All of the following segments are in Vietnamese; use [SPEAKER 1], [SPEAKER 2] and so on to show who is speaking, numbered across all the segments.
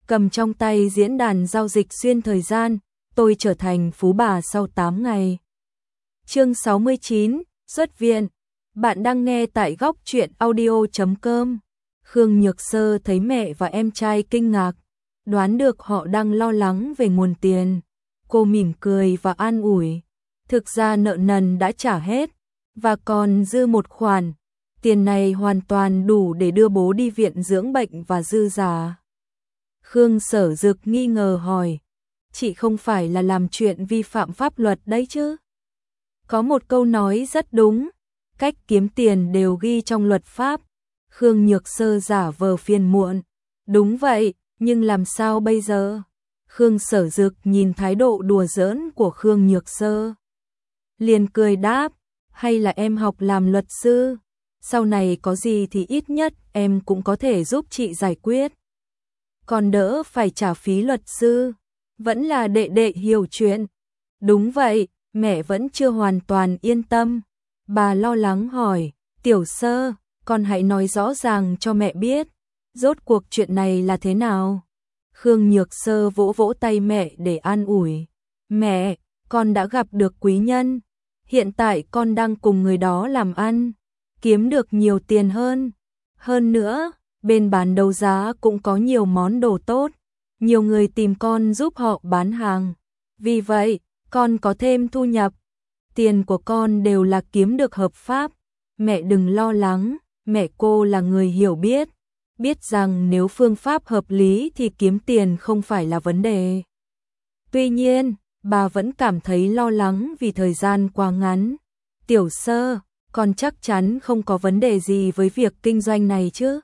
[SPEAKER 1] cầm trong tay diễn đàn giao dịch xuyên thời gian, tôi trở thành phú bà sau 8 ngày. Chương 69, xuất viện. Bạn đang nghe tại góc truyện audio.com. Khương Nhược Sơ thấy mẹ và em trai kinh ngạc, đoán được họ đang lo lắng về nguồn tiền. Cô mỉm cười và an ủi. Thực ra nợ nần đã trả hết, và còn dư một khoản. Tiền này hoàn toàn đủ để đưa bố đi viện dưỡng bệnh và dư giả. Khương Sở Dực nghi ngờ hỏi. Chị không phải là làm chuyện vi phạm pháp luật đấy chứ? Có một câu nói rất đúng, cách kiếm tiền đều ghi trong luật pháp. Khương Nhược Sơ giả vờ phiền muộn. Đúng vậy, nhưng làm sao bây giờ? Khương Sở Dực nhìn thái độ đùa giỡn của Khương Nhược Sơ, liền cười đáp, hay là em học làm luật sư? Sau này có gì thì ít nhất em cũng có thể giúp chị giải quyết. Còn đỡ phải trả phí luật sư. Vẫn là đệ đệ hiểu chuyện. Đúng vậy, mẹ vẫn chưa hoàn toàn yên tâm. Bà lo lắng hỏi, Tiểu Sơ, con hãy nói rõ ràng cho mẹ biết, rốt cuộc chuyện này là thế nào? Khương Nhược Sơ vỗ vỗ tay mẹ để an ủi. Mẹ, con đã gặp được quý nhân. Hiện tại con đang cùng người đó làm ăn, kiếm được nhiều tiền hơn. Hơn nữa, bên bán đấu giá cũng có nhiều món đồ tốt. Nhiều người tìm con giúp họ bán hàng. Vì vậy, con có thêm thu nhập. Tiền của con đều là kiếm được hợp pháp. Mẹ đừng lo lắng, mẹ cô là người hiểu biết. Biết rằng nếu phương pháp hợp lý thì kiếm tiền không phải là vấn đề. Tuy nhiên, bà vẫn cảm thấy lo lắng vì thời gian quá ngắn. Tiểu Sơ, con chắc chắn không có vấn đề gì với việc kinh doanh này chứ?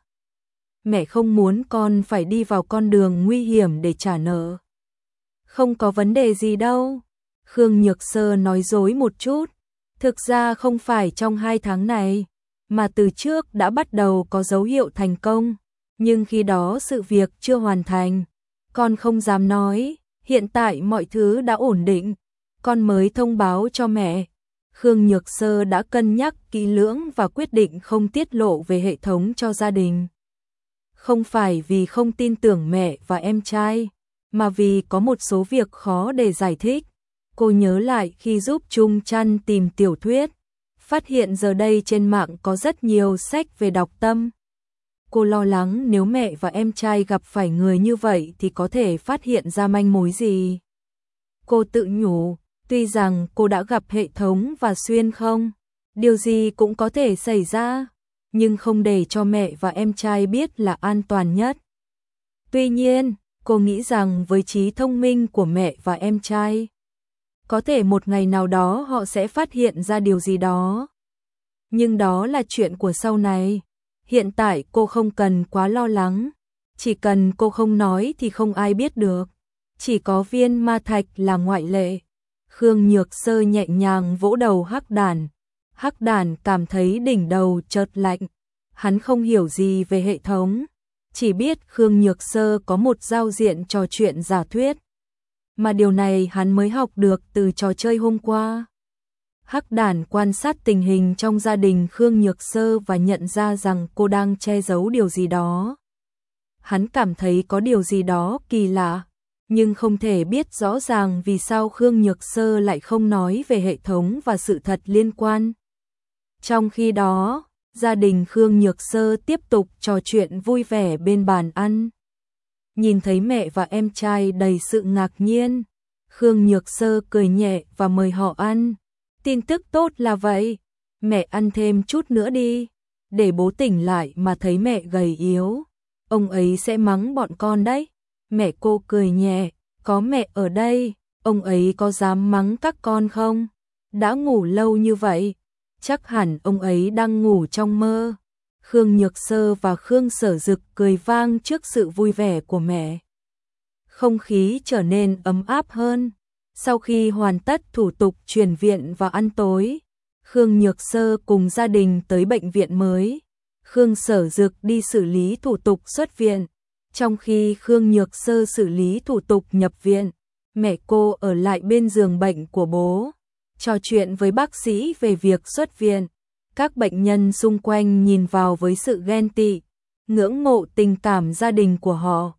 [SPEAKER 1] Mẹ không muốn con phải đi vào con đường nguy hiểm để trả nợ. Không có vấn đề gì đâu. Khương Nhược Sơ nói dối một chút. Thực ra không phải trong 2 tháng này, mà từ trước đã bắt đầu có dấu hiệu thành công. Nhưng khi đó sự việc chưa hoàn thành. Con không dám nói, hiện tại mọi thứ đã ổn định. Con mới thông báo cho mẹ. Khương Nhược Sơ đã cân nhắc kỹ lưỡng và quyết định không tiết lộ về hệ thống cho gia đình. Không phải vì không tin tưởng mẹ và em trai, mà vì có một số việc khó để giải thích. Cô nhớ lại khi giúp Trung Trăn tìm tiểu thuyết, phát hiện giờ đây trên mạng có rất nhiều sách về đọc tâm. Cô lo lắng nếu mẹ và em trai gặp phải người như vậy thì có thể phát hiện ra manh mối gì. Cô tự nhủ, tuy rằng cô đã gặp hệ thống và xuyên không, điều gì cũng có thể xảy ra, nhưng không để cho mẹ và em trai biết là an toàn nhất. Tuy nhiên, cô nghĩ rằng với trí thông minh của mẹ và em trai, có thể một ngày nào đó họ sẽ phát hiện ra điều gì đó. Nhưng đó là chuyện của sau này. Hiện tại cô không cần quá lo lắng. Chỉ cần cô không nói thì không ai biết được. Chỉ có viên ma thạch là ngoại lệ. Khương Nhược Sơ nhẹ nhàng vỗ đầu Hắc Đản. Hắc Đản cảm thấy đỉnh đầu chợt lạnh. Hắn không hiểu gì về hệ thống. Chỉ biết Khương Nhược Sơ có một giao diện trò chuyện giả thuyết. Mà điều này hắn mới học được từ trò chơi hôm qua. Hắc Đản quan sát tình hình trong gia đình Khương Nhược Sơ và nhận ra rằng cô đang che giấu điều gì đó. Hắn cảm thấy có điều gì đó kỳ lạ, nhưng không thể biết rõ ràng vì sao Khương Nhược Sơ lại không nói về hệ thống và sự thật liên quan. Trong khi đó, gia đình Khương Nhược Sơ tiếp tục trò chuyện vui vẻ bên bàn ăn. Nhìn thấy mẹ và em trai đầy sự ngạc nhiên, Khương Nhược Sơ cười nhẹ và mời họ ăn. Tin tức tốt là vậy, mẹ ăn thêm chút nữa đi, để bố tỉnh lại mà thấy mẹ gầy yếu, ông ấy sẽ mắng bọn con đấy. Mẹ cô cười nhẹ, có mẹ ở đây, ông ấy có dám mắng các con không? Đã ngủ lâu như vậy, chắc hẳn ông ấy đang ngủ trong mơ. Khương Nhược Sơ và Khương Sở Dực cười vang trước sự vui vẻ của mẹ. Không khí trở nên ấm áp hơn. Sau khi hoàn tất thủ tục chuyển viện và ăn tối, Khương Nhược Sơ cùng gia đình tới bệnh viện mới. Khương Sở Dực đi xử lý thủ tục xuất viện. Trong khi Khương Nhược Sơ xử lý thủ tục nhập viện, mẹ cô ở lại bên giường bệnh của bố, trò chuyện với bác sĩ về việc xuất viện. Các bệnh nhân xung quanh nhìn vào với sự ghen tị, ngưỡng mộ tình cảm gia đình của họ.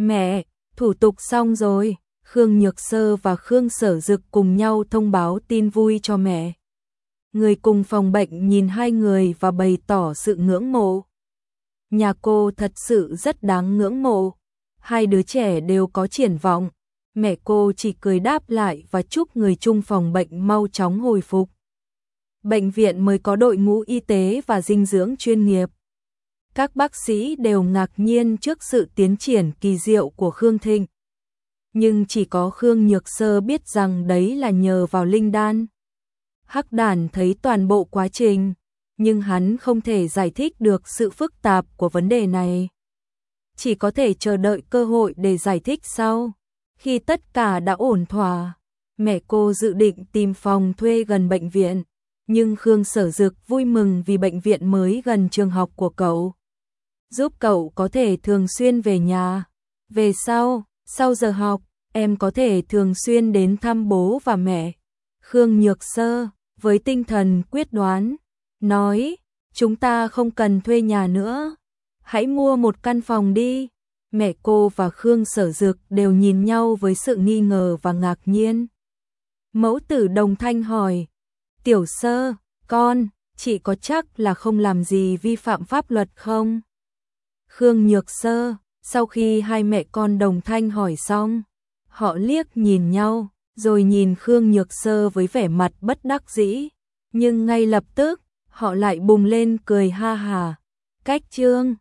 [SPEAKER 1] Mẹ, thủ tục xong rồi. Khương Nhược Sơ và Khương Sở Dực cùng nhau thông báo tin vui cho mẹ. Người cùng phòng bệnh nhìn hai người và bày tỏ sự ngưỡng mộ. Nhà cô thật sự rất đáng ngưỡng mộ. Hai đứa trẻ đều có triển vọng. Mẹ cô chỉ cười đáp lại và chúc người chung phòng bệnh mau chóng hồi phục. Bệnh viện mới có đội ngũ y tế và dinh dưỡng chuyên nghiệp. Các bác sĩ đều ngạc nhiên trước sự tiến triển kỳ diệu của Khương Thịnh. Nhưng chỉ có Khương Nhược Sơ biết rằng đấy là nhờ vào linh đan. Hắc Đản thấy toàn bộ quá trình, nhưng hắn không thể giải thích được sự phức tạp của vấn đề này. Chỉ có thể chờ đợi cơ hội để giải thích sau. Khi tất cả đã ổn thỏa, mẹ cô dự định tìm phòng thuê gần bệnh viện, nhưng Khương Sở Dực vui mừng vì bệnh viện mới gần trường học của cậu, giúp cậu có thể thường xuyên về nhà. Về sau giờ học, em có thể thường xuyên đến thăm bố và mẹ. Khương Nhược Sơ, với tinh thần quyết đoán, nói, chúng ta không cần thuê nhà nữa. Hãy mua một căn phòng đi. Mẹ cô và Khương Sở Dực đều nhìn nhau với sự nghi ngờ và ngạc nhiên. Mẫu tử Đồng Thanh hỏi, Tiểu Sơ, chị có chắc là không làm gì vi phạm pháp luật không? Khương Nhược Sơ, sau khi hai mẹ con Đồng Thanh hỏi xong, họ liếc nhìn nhau, rồi nhìn Khương Nhược Sơ với vẻ mặt bất đắc dĩ, nhưng ngay lập tức, họ lại bùng lên cười ha hà. Cách chương